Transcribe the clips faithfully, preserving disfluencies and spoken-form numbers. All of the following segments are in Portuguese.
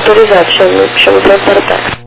autorizado, chama, chama para para táxi.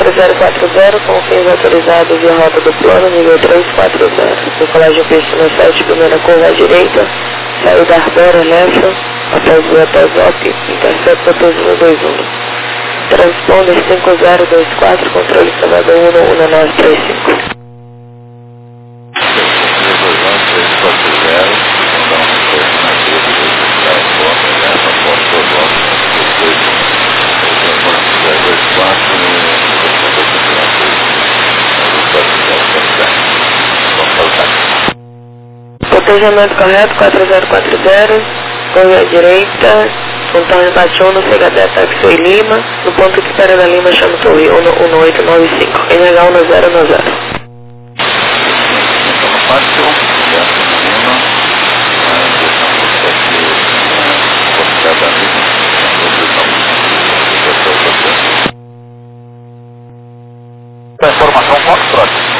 quatro zero quatro zero, com fins autorizados via rota do plano, nível três quatro zero. Decolagem Pistona sete, primeira curva à direita, saída Arbora, Lessa, após o hotel Zop, intercepta Tosino dois um. Transponder cinco zero dois quatro, controle Salvador um um nove três cinco. Cotejamento correto, quatro zero quatro zero, corre à direita, contorno bate um no C H D Taxi Lima, no ponto que espera da Lima, chama Torre um um oito nove cinco, N H um zero um zero. A informação quanto próximo?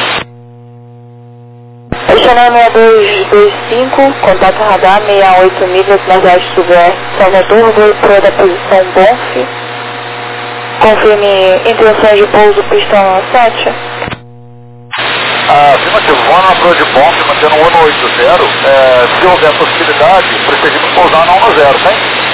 Adicional seis dois dois cinco, contato radar sessenta e oito milhas, nordeste sudoeste, Salvador, voo pro da posição Bonf. Confirme intenção de pouso pistão sete. Ah, afirmativo, voando na proa de Bonf, mantendo um um oito zero, é, se houver possibilidade, preferimos pousar na um zero, tem?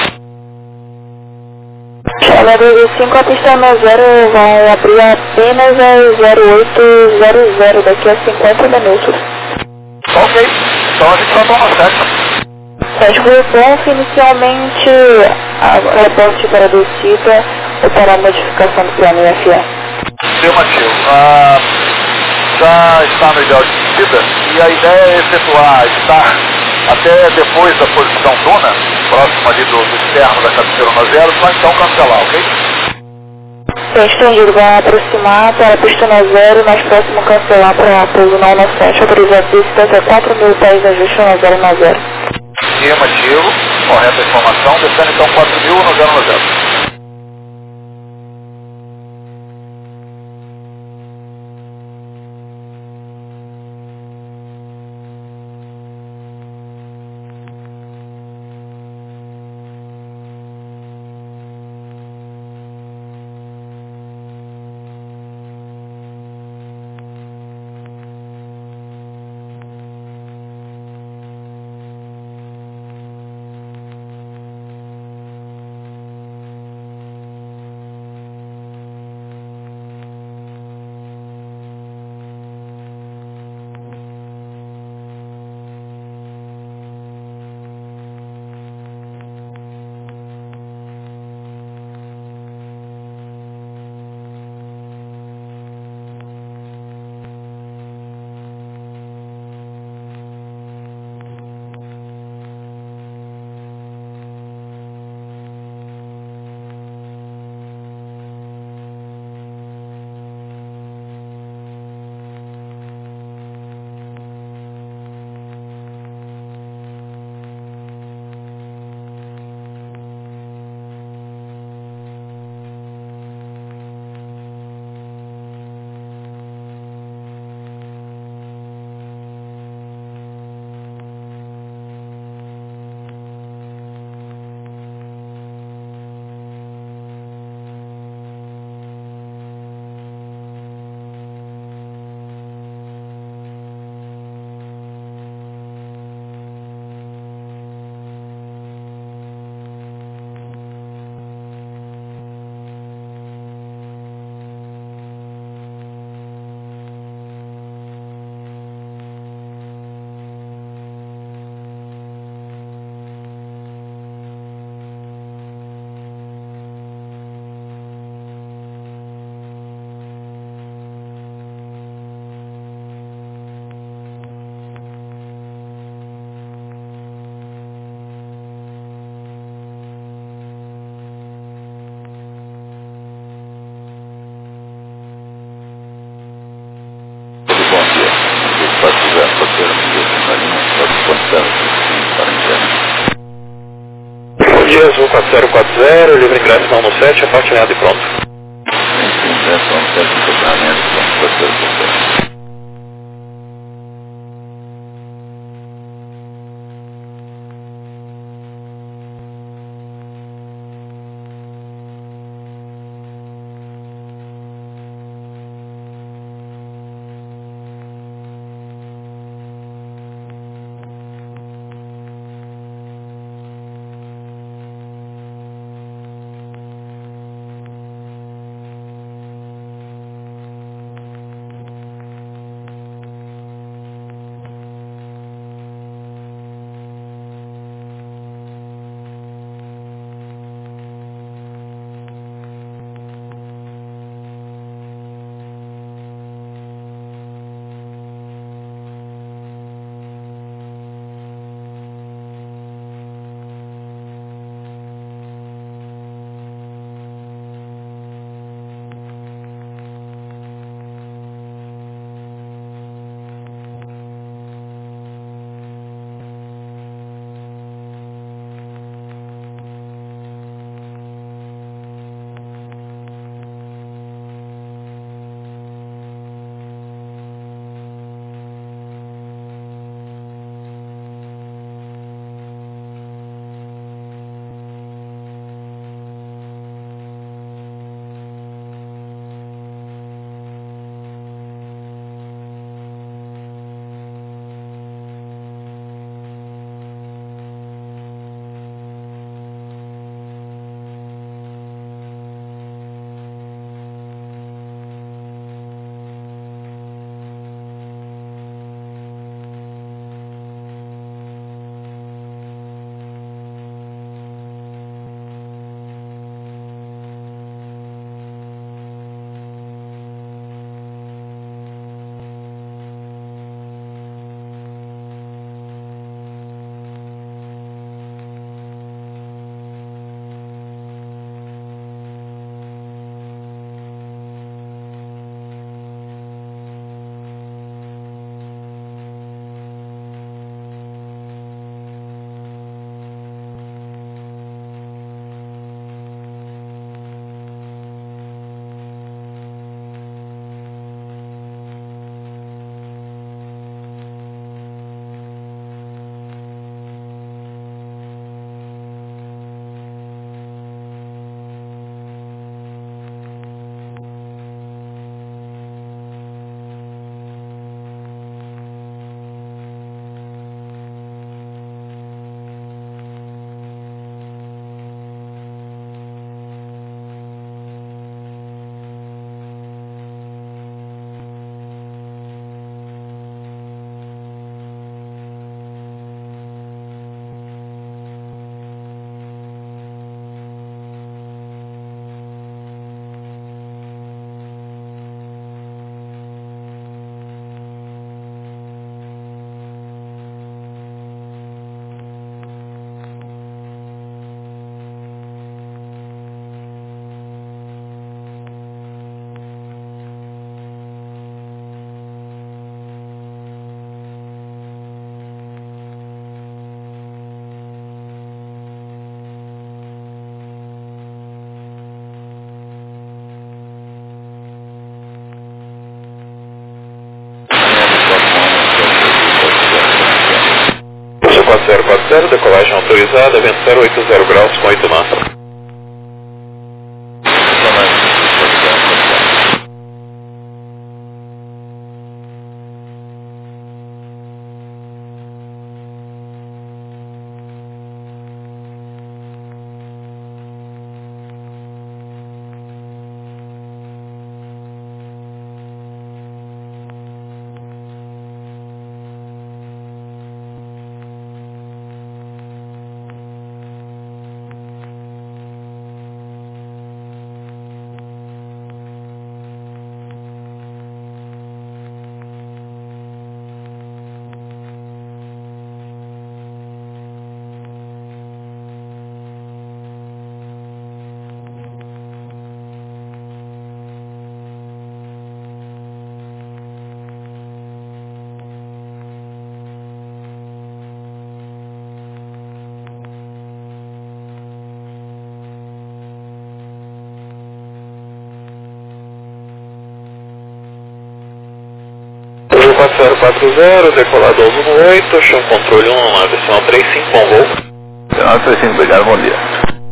Chama dois dois cinco, a pista na zero vai abrir apenas a zero oito zero zero daqui a cinquenta minutos. Ok, então a gente vai tomar sete. sete Bonf, inicialmente a reporte para a descida ou para a modificação do plano I F E. Afirmativo, ah, já está no ideal de descida e a ideia é efetuar, estar até depois da posição duna, próximo ali do, do externo da cabeceira um zero, para então cancelar, ok? Tem estendido, vai aproximar para a pista na zero, mais próximo cancelar para pouso na um sete, autorizado descida até quatro mil pés, ajuste na zero na zero. Afirmativo, correta a informação, descendo então quatro mil no zero no zero. Bom dia, Azul quatro zero quatro zero, livre ingresso na um sete, a parte e pronto. Ingresso na um sete, funcionamento, quatro zero quatro zero. decolagem autorizada, vento zero oito zero graus com oito knots. quatro zero quatro zero, decolado ao um oito, chão controle um, adicional três cinco com voo. Adicional três cinco, obrigado, bom dia.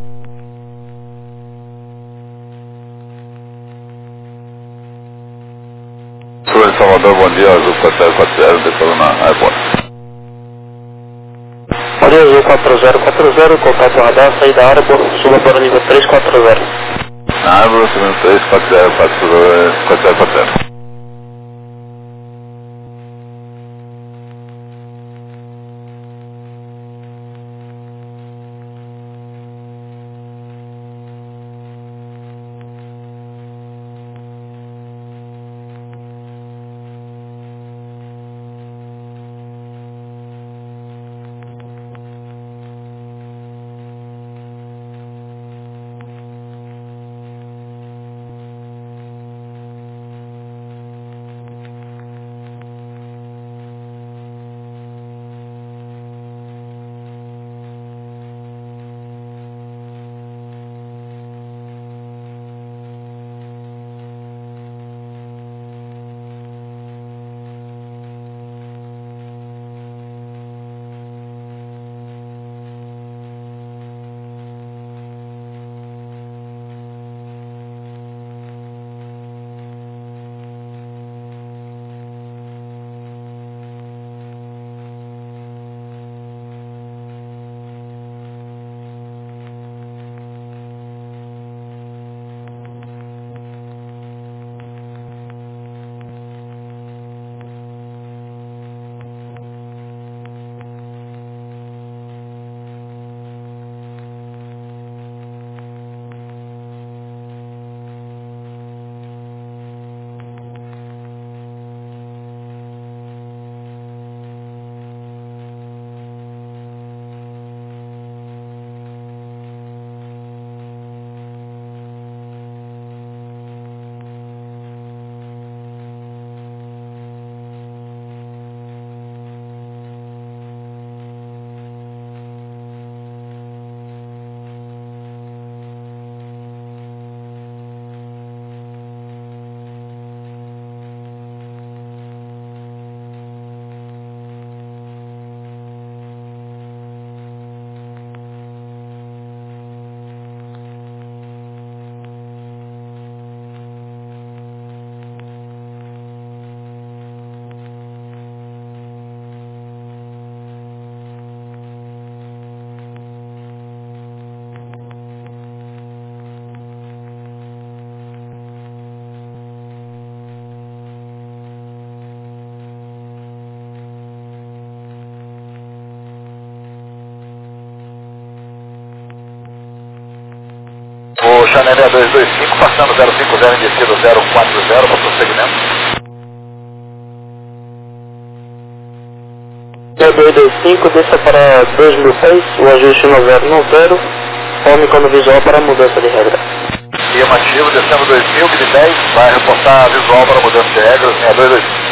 Sul de Salvador, bom dia, Azul quatro zero quatro zero, decolando na aeroporto. Bom dia, Azul quatro zero quatro zero, contato radar, saída aeroporto, suba para o nível três quatro zero. Na árvore, subindo três quatro zero quatro zero quatro zero. O Chanel dois dois cinco, passando zero cinco zero em descida zero quatro zero para prosseguimento. dois dois cinco, desça para dois mil pés, o ajuste no zero no zero, home quando visual para mudança de regra. Afirmativo, descendo dois mil, mil dez, vai reportar visual para mudança de regras, seis dois dois cinco.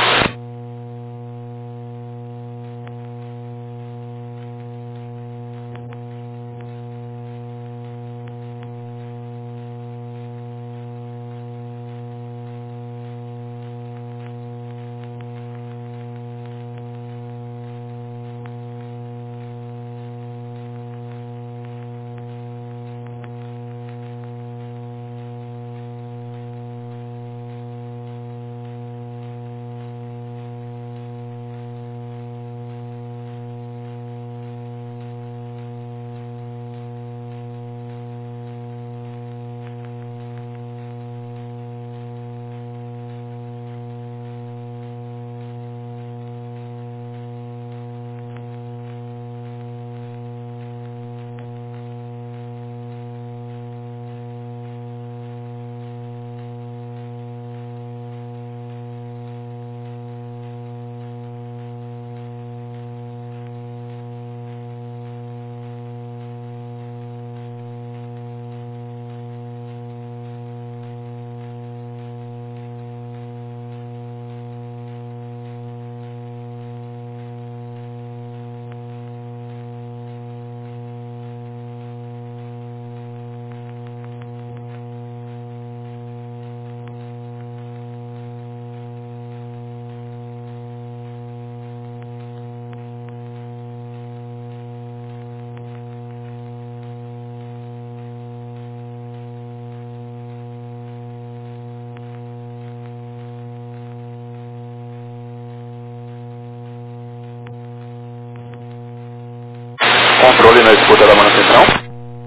escuta da manutenção.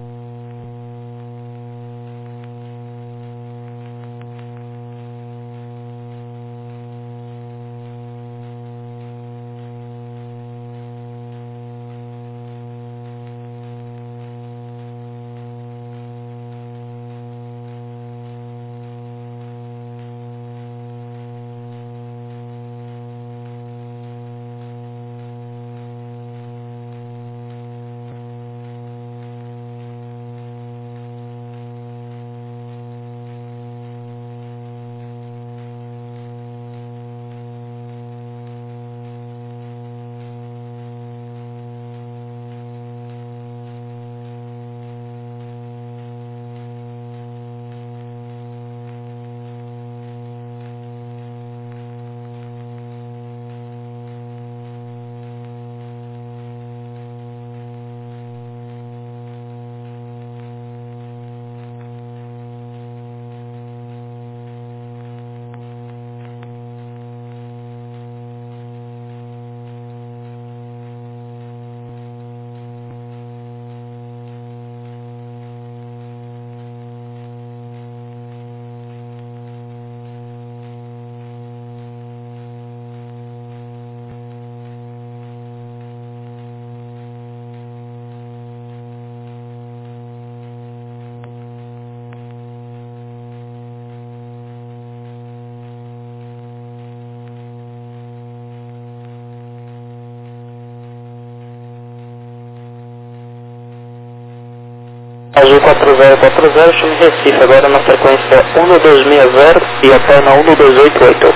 Azul quatro zero quatro zero, chame Recife, agora na frequência um dois seis zero e até na um dois oito oito.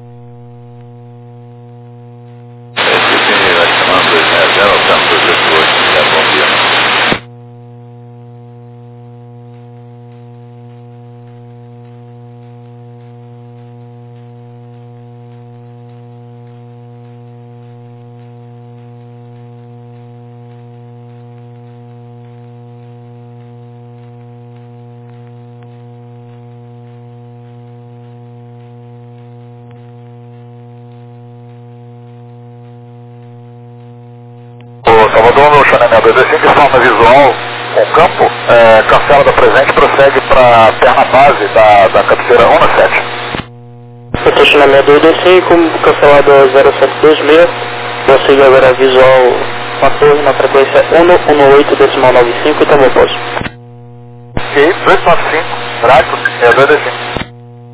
Recife, vai chamando dois seis zero, alcança dois oito oito, bom dia. Salvador, no Chanel seis dois cinco, forma visual com campo, é, cancela da presente, prossegue para a perna base da, da cabeceira um no sete. Eu Chanel seis dois dois cinco, cancelado zero sete dois seis, prossiga agora visual com a torre na frequência um um oito decimal nove cinco e também posso. Ok, dezoito nove cinco, Draco, seis dois dois cinco.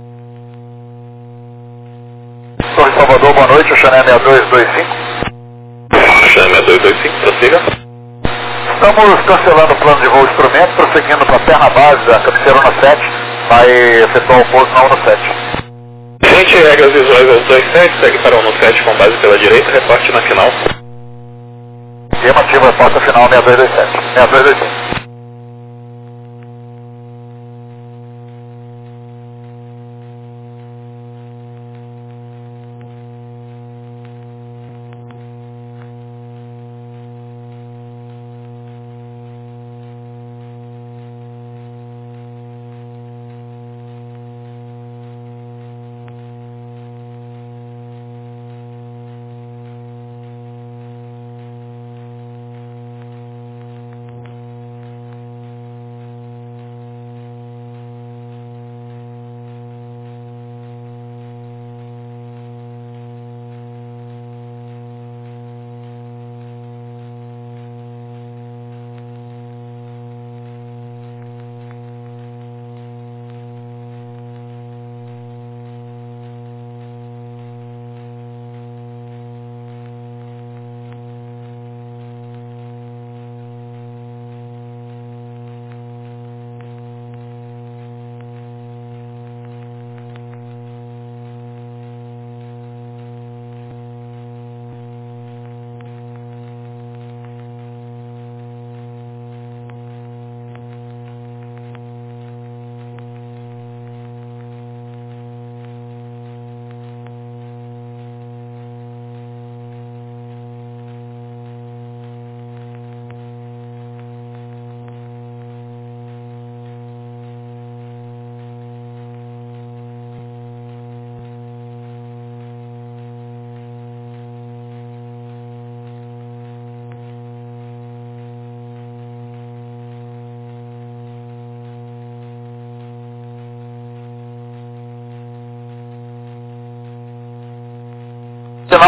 Torre Salvador, boa noite, o Chanel seis dois dois cinco. Chanel seis dois dois cinco, prossiga. Estamos cancelando o plano de voo instrumento, prosseguindo para a perna base da cabeceira um no sete, vai efetuar o pouso na um no sete. Gente, regras visuais aos dois sete, segue para um no sete com base pela direita, reporte na final. Afirmativa, reporte final seis dois dois sete, seis dois dois cinco.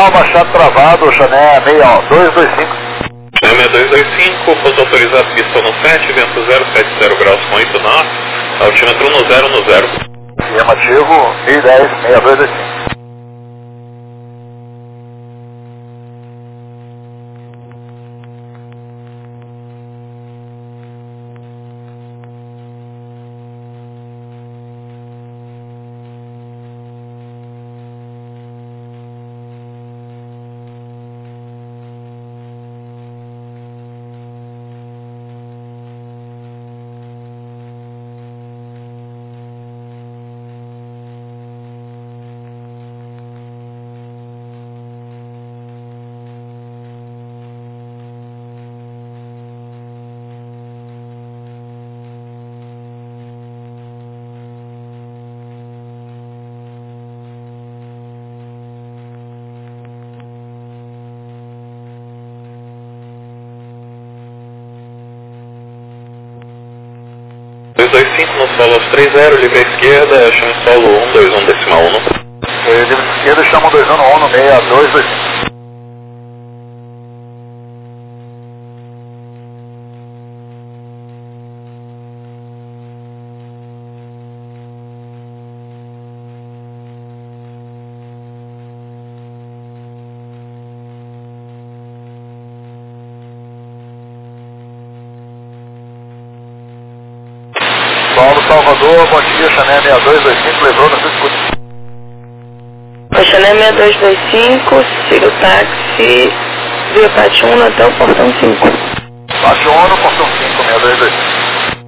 Final, Machado travado, Chané seis dois dois cinco. Chané seis dois dois cinco, pouso autorizado, pista no sete, vento zero sete zero graus com oito knots, altímetro no zero no zero. Chamativo, mil e dez, seis dois dois cinco. dois dois cinco no solo aos três zero, livre à esquerda, chama solo um dois um decimal um. É, livre à esquerda, chama dois um um no seis dois dois cinco. Paulo Salvador, bom dia, Chané seis dois dois cinco, levou na sua escuta. Chané seis dois dois cinco, siga o táxi via Pátio um até o portão cinco. Pátio um no portão cinco, seis dois dois cinco.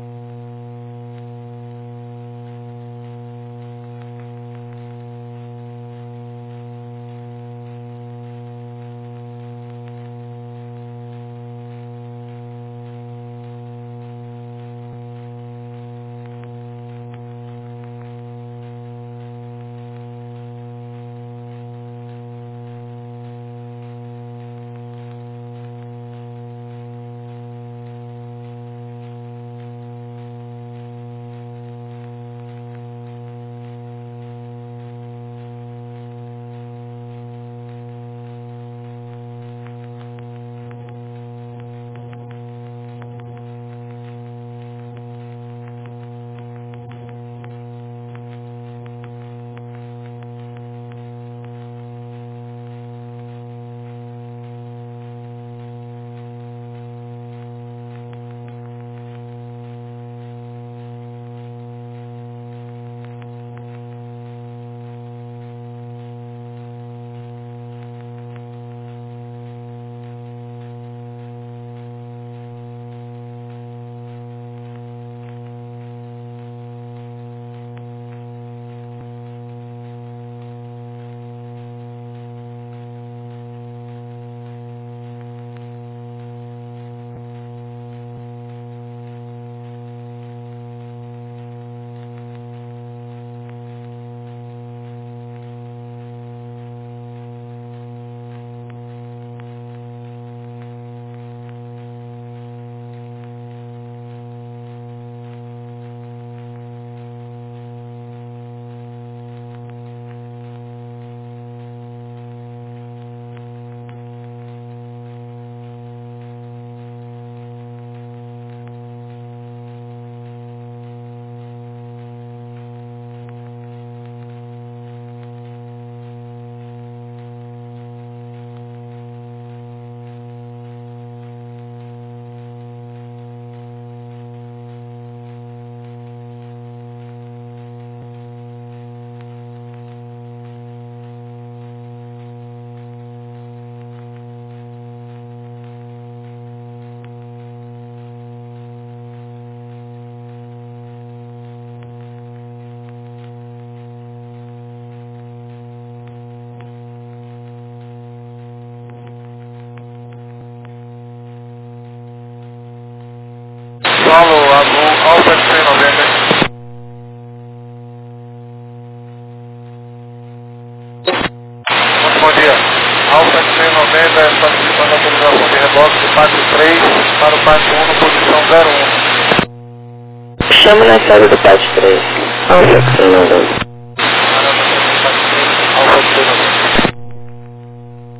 Paulo, Alfa X noventa. Muito bom dia. Alfa X noventa está solicitando a autorização de reboque de pátio três para o pátio um na posição zero um. Chama na saída do pátio três. Alfa X noventa. Alfa X noventa.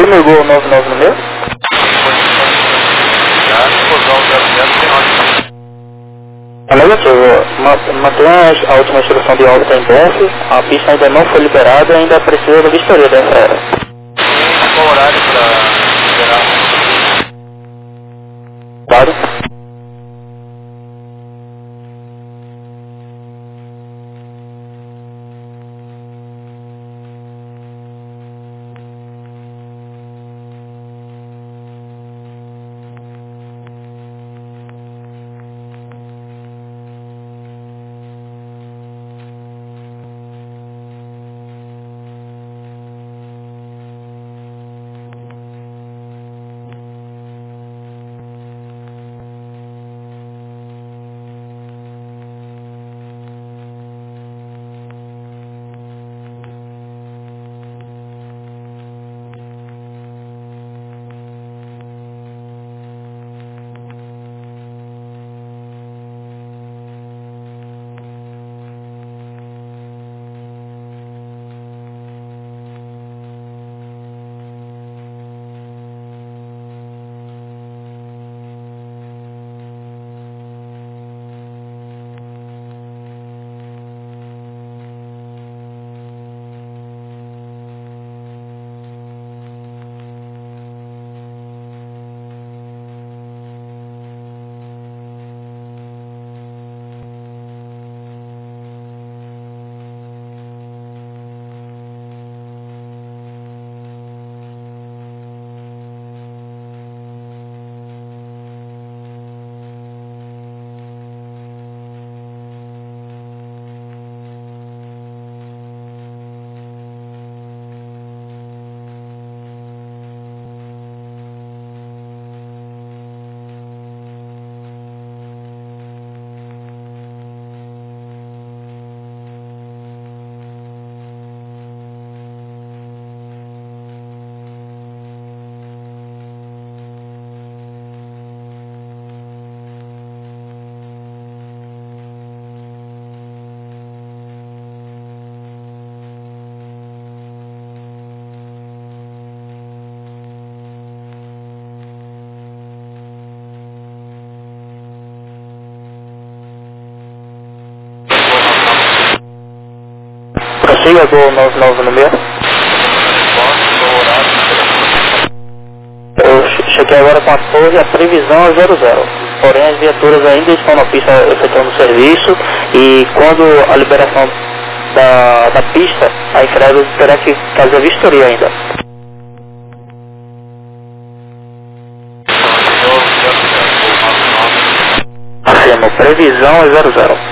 no Gol noventa e nove no meu? É negativo. Ma- Mantém a última instrução de órbita em Bonf. A pista ainda não foi liberada e ainda precisa da vistoria dessa era. Qual o horário para liberar? Claro? Prossiga Gol noventa e nove no meu. Eu che- cheguei agora com a torre, a previsão é zero zero. Porém, as viaturas ainda estão na pista efetuando o serviço e quando a liberação da, da pista, a Infraero terá que fazer a vistoria ainda. Afirmo, previsão é zero zero.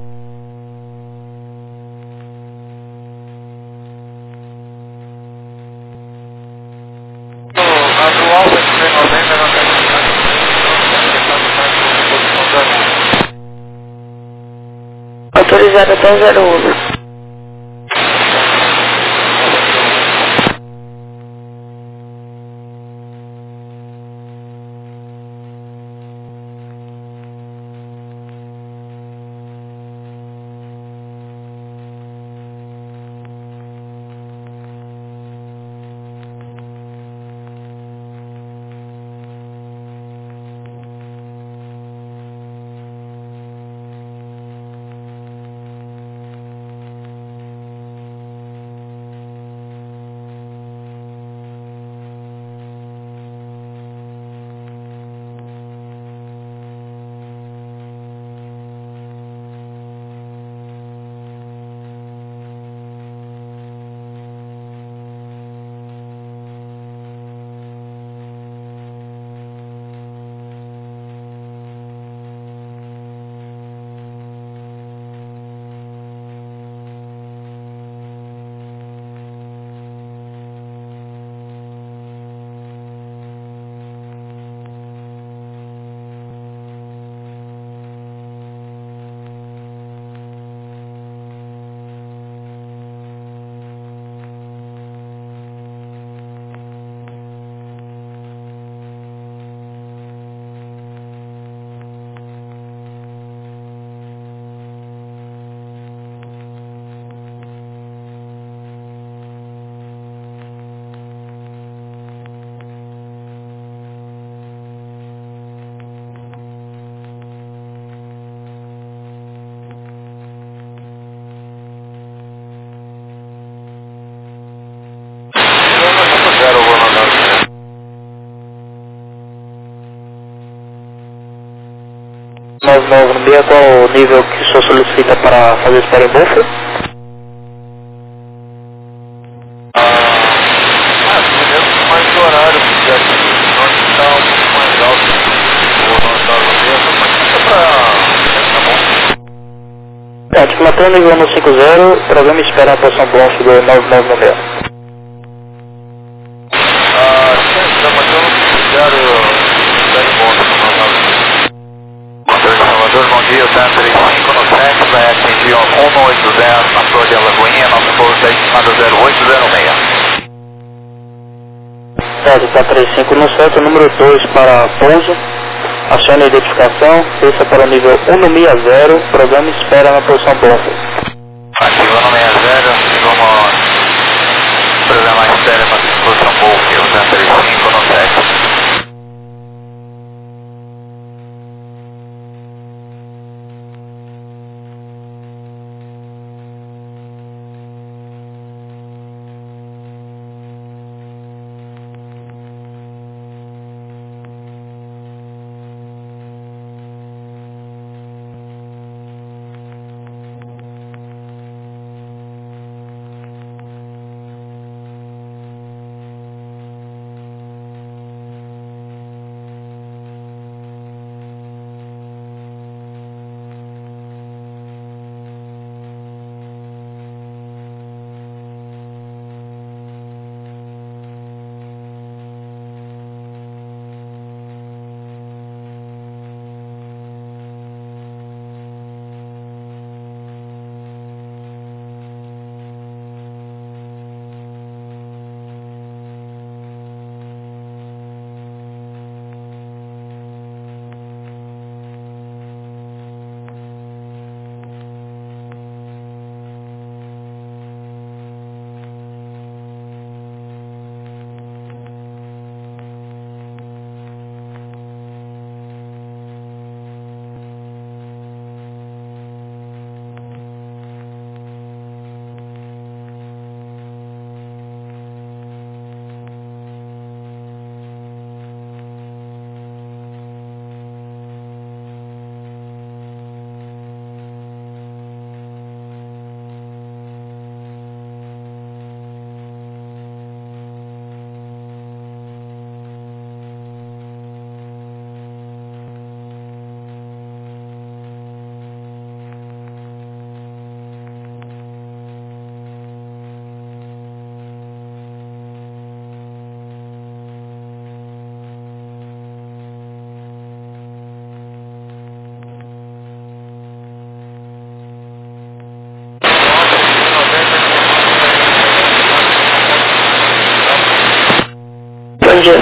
Autorizado até zero um. nove nove seis, qual o nível que o senhor solicita para fazer esse parembufo? Ah, mesmo mais do horário, porque aqui nós está um pouco mais alto. Ou nós está no mesmo, mas fica pra... tá bom. É, articulação nível um cinco zero, programa espera a posição bronze do nove nove seis. Ah, sim, mas eu não quero... Salvador, bom dia, o T trinta e cinco no sete vai atingir o cento e oitenta na Flor de Alagoinha, nosso voo está estimado zero oito zero seis. Certo, T trinta e cinco no sete, número dois para pouso, acione a identificação, desça para o nível cento e sessenta, programa espera na posição bronze. Ativo cento e sessenta, vamos programar espera na posição bronze, o T trinta e cinco no sete. Bom dia.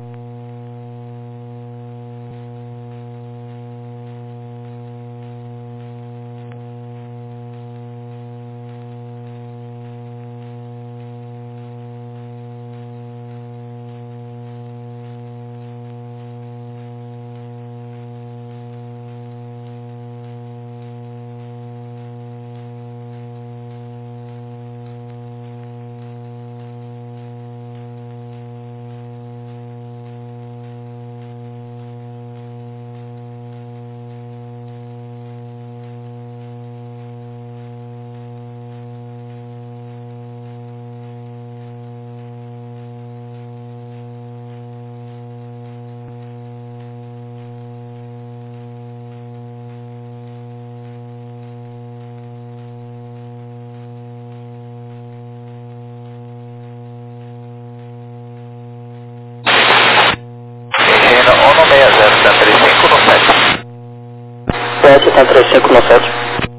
sete, T trinta e cinco no sete.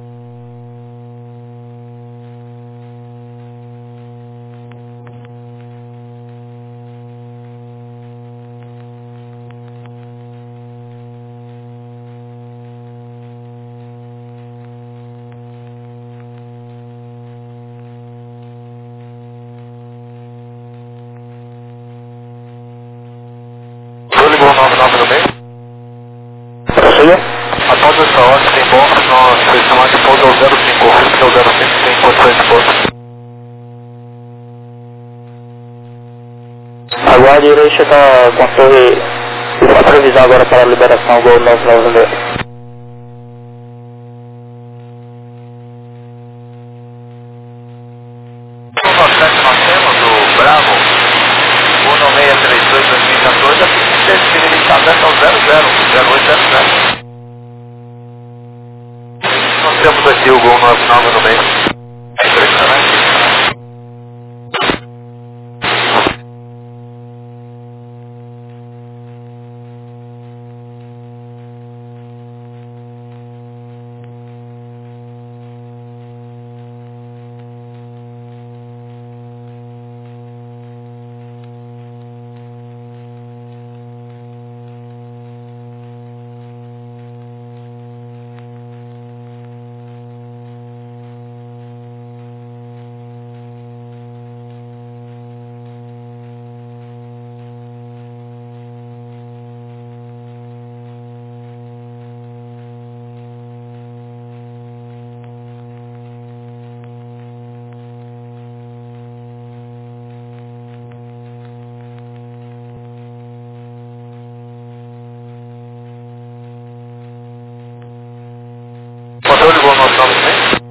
Ligou o nove nove no meio? Prossiga. Após essa ordem tem bônus, nós selecionamos de pouso ao zero cinco, o risco é o zero cinco, tem condições de pouso. Aguarde direita está com a torre, a previsão agora para a liberação do nove nove seis. certo, né? Nós temos aqui o Gol nove nove no meio. É impressionante. Controle Gol nove nove no meio.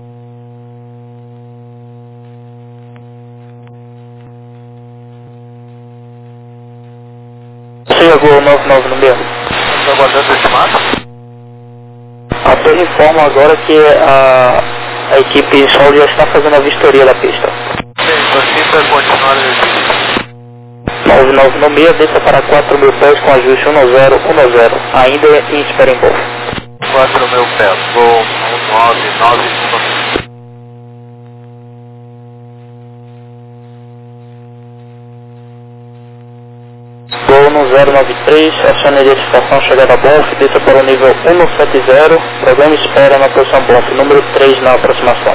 Chegou nove nove no meio. Estamos aguardando o estimado. A torre informa agora que a, a equipe solo já está fazendo a vistoria da pista. Sim, torcida continuar existe. nove nove no meio, desça para quatro mil pés com ajuste um zero um zero, ainda em espera em golfe. quatro mil pés, Gol nove nove no meio. Gol no zero nove três, acione a identificação, chegada a Bonf, desça para o nível um sete zero, programa espera na posição Bonf, número três na aproximação.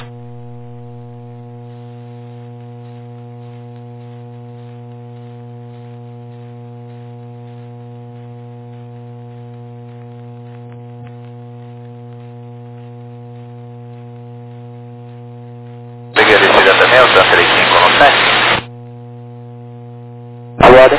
Peguei a descida também, o três cinco no sete. Aguarde.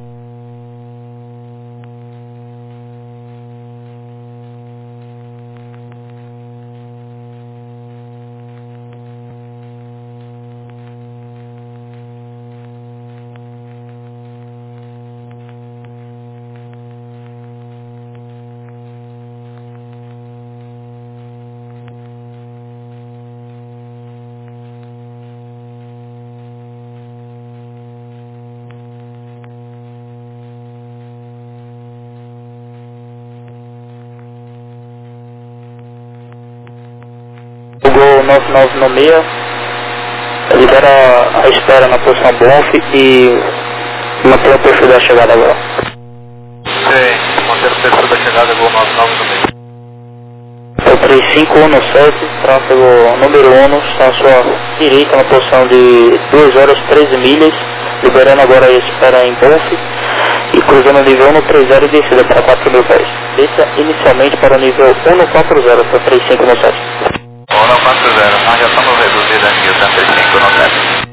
O Gol nove nove no meio, libera a espera na posição Bonf e mantém o perfil da chegada agora. Sim, manter o perfil da chegada, Gol nove nove no meio. O três cinco um sete, tráfego número um, está à sua direita na posição de duas horas e treze milhas, liberando agora a espera em Bonf e cruzando o nível um três zero e descida para quatro mil pés. Desça inicialmente para o nível um quatro zero para três cinco um sete. um quatro zero, ah, já estamos reduzidos aqui, o três cinco no sete.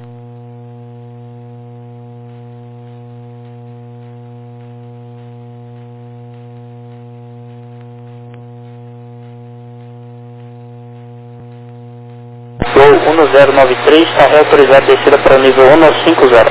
Gol um zero nove três, está reautorizado a descida para o nível um cinco zero.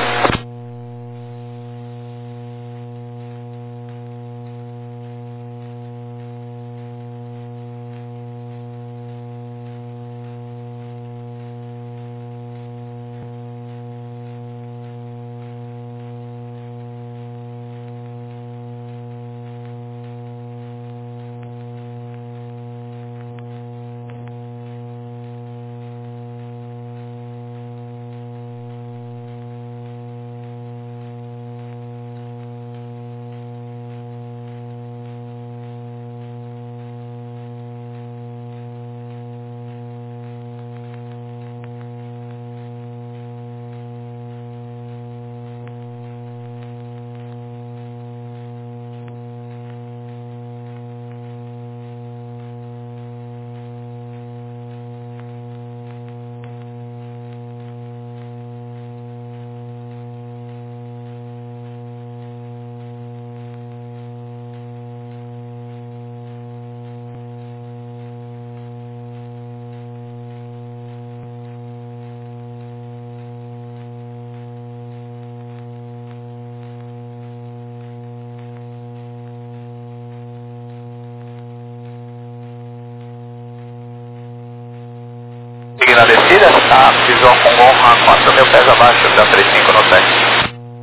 Tá, visão com honra quatro mil pés abaixo da trinta e cinco no sete.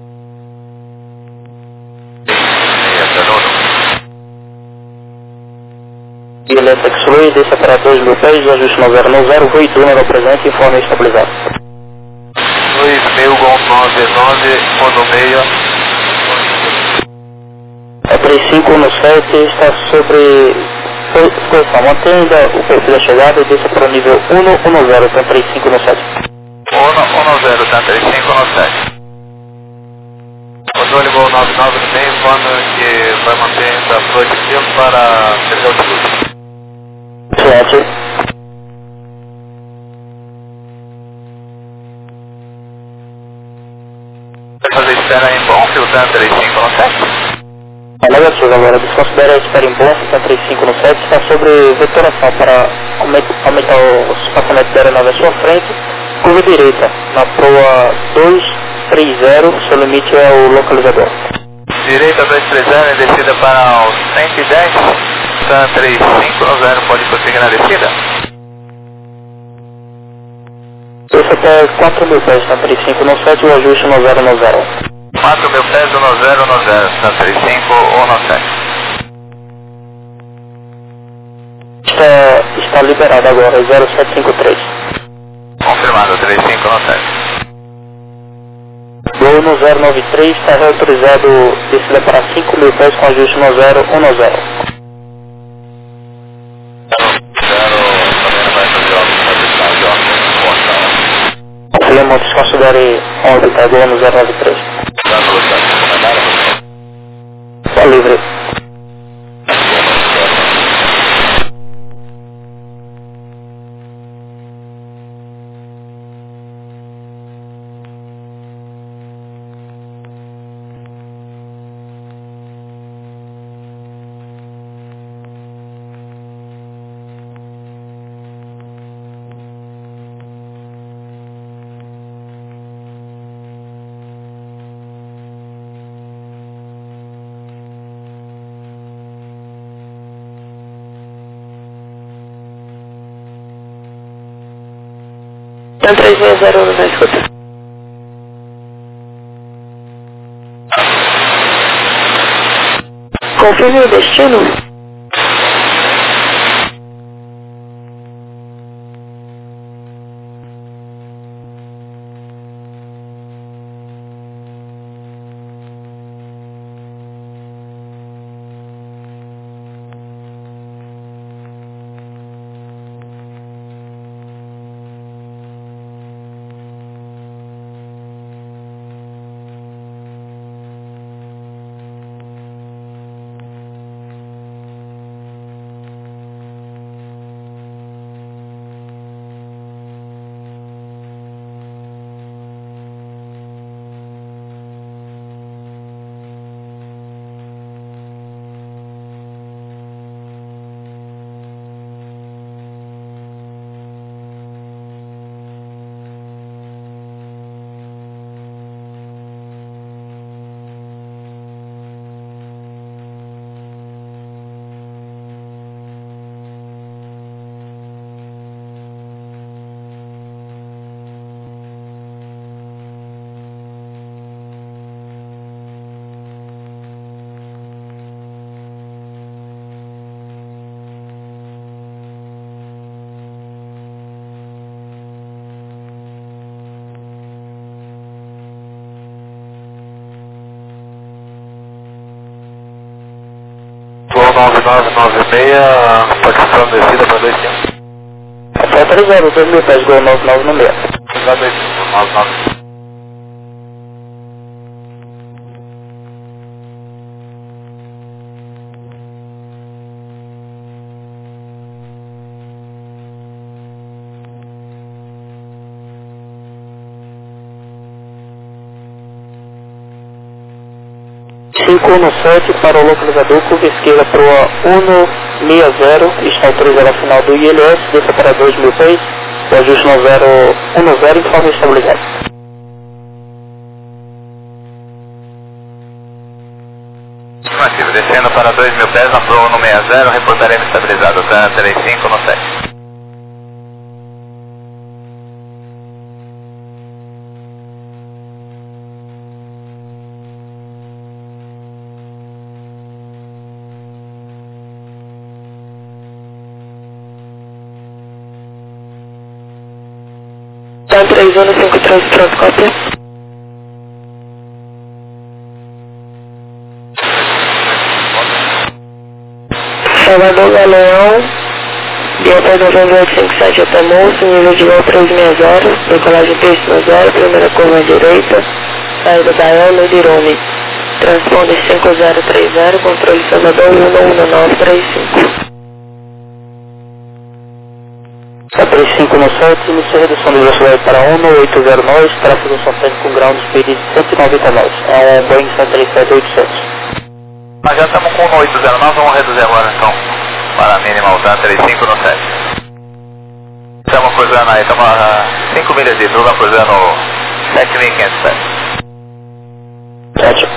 Violeta X-Ray, desça para dois mil pés, ajuste no zero no zero, voo Duna no presente, informe estabilizado. dois mil, Gol nove nove, no meio. A trinta e cinco no sete está sobre... Correção, mantém ainda o perfil da chegada e desça para o nível um um zero, então trinta e cinco no sete. um zero, tá, trinta e cinco no sete. Controle Gol nove nove no meio, informa que vai manter ainda proibitivo para perder o fluxo. Excelente. Vai fazer espera em bom, filtrando trinta e cinco no sete? É negativo agora, desconsidera a espera em bom, então trinta e cinco no sete, está sobre vetoração para aumentar, aumentar o espaçamento da aeronave à sua frente, curva direita, na proa dois três zero, seu limite é o localizador. Direita dois três zero, em descida para o cento e dez, Sun trinta e cinco no zero, pode prosseguir na descida? Esse até quatro mil pés, na trinta e cinco no sete, o ajuste no zero no zero. quatro mil pés, no zero no zero, Sun trinta e cinco ou no sete. Está, está liberado agora, zero sete cinco três. Confirmado, trinta e cinco no sete. Gol no zero nove três, está reautorizado descida para cinco mil pés com ajuste no zero um no zero. Confirma, desconsidere órbita, gol no zero nove três. Está livre. Então três seis zero um, vai escutar. Confirme o destino. nove nove nove seis, Paquistão descida para dois cinco. Até três zero, dois mil pés, gol nove nove no meio. Para dois cinco, nove nove. cinco um sete para o localizador, curva esquerda para o um seis zero, está autorizado ao final do I L S, desça para dois mil pés, o ajuste no zero um zero, informe estabilizado. Afirmativo, descendo para dois mil pés na proa no sessenta, reportaremos estabilizado, tá? trinta e cinco no sete. Tá três um cinco três, pronto, cópia. Salvador Galeão, via P nove oito cinco sete até Moço, nível de voo três seis zero, decolagem peixe no zero, primeira curva à direita, saída da El Ledirone, transponder cinco zero três zero, controle Salvador um um nove três cinco. A três cinco no sete, inicia redução de velocidade para um oito zero nove, tráfego satélite com ground speed de cento e noventa knots, é um Boeing sete três sete oitocentos. Nós já estamos com um oito zero nove, vamos reduzir agora então para a mínima alta três cinco no sete. Estamos cruzando aí, estamos a cinco milhas de turma cruzando sete mil e quinhentos pés. sete.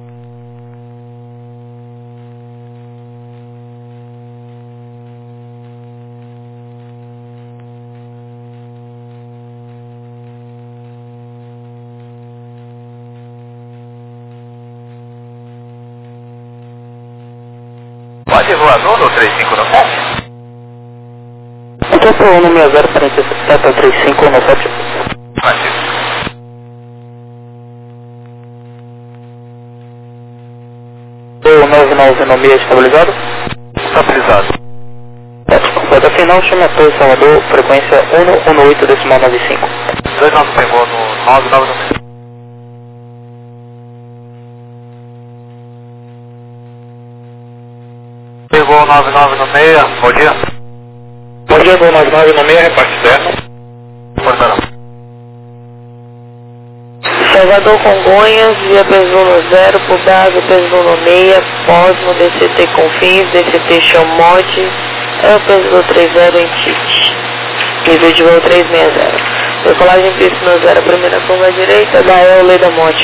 Pode voador no três cinco no sete? Então para o um seis zero quarenta e sete três cinco no sete. Ativo. O nove nove no meio estabilizado? Estabilizado. Completa final, chama a Torre Salvador, frequência um um oito decimal nove cinco. dois nove pegou no nove nove no meio. Pegou nove nove no meio, bom dia. Bom dia, voo nove nove no meio, reparte externo. Portarão. Salvador Congonhas, via P S um no zero, por base P S um no meia, Cosmo, D C T Confins, D C T Chamote, é o P S um três zero em Tite, nível de voo três seis zero. Decolagem pista no zero, primeira curva à direita, da El Leda Monte,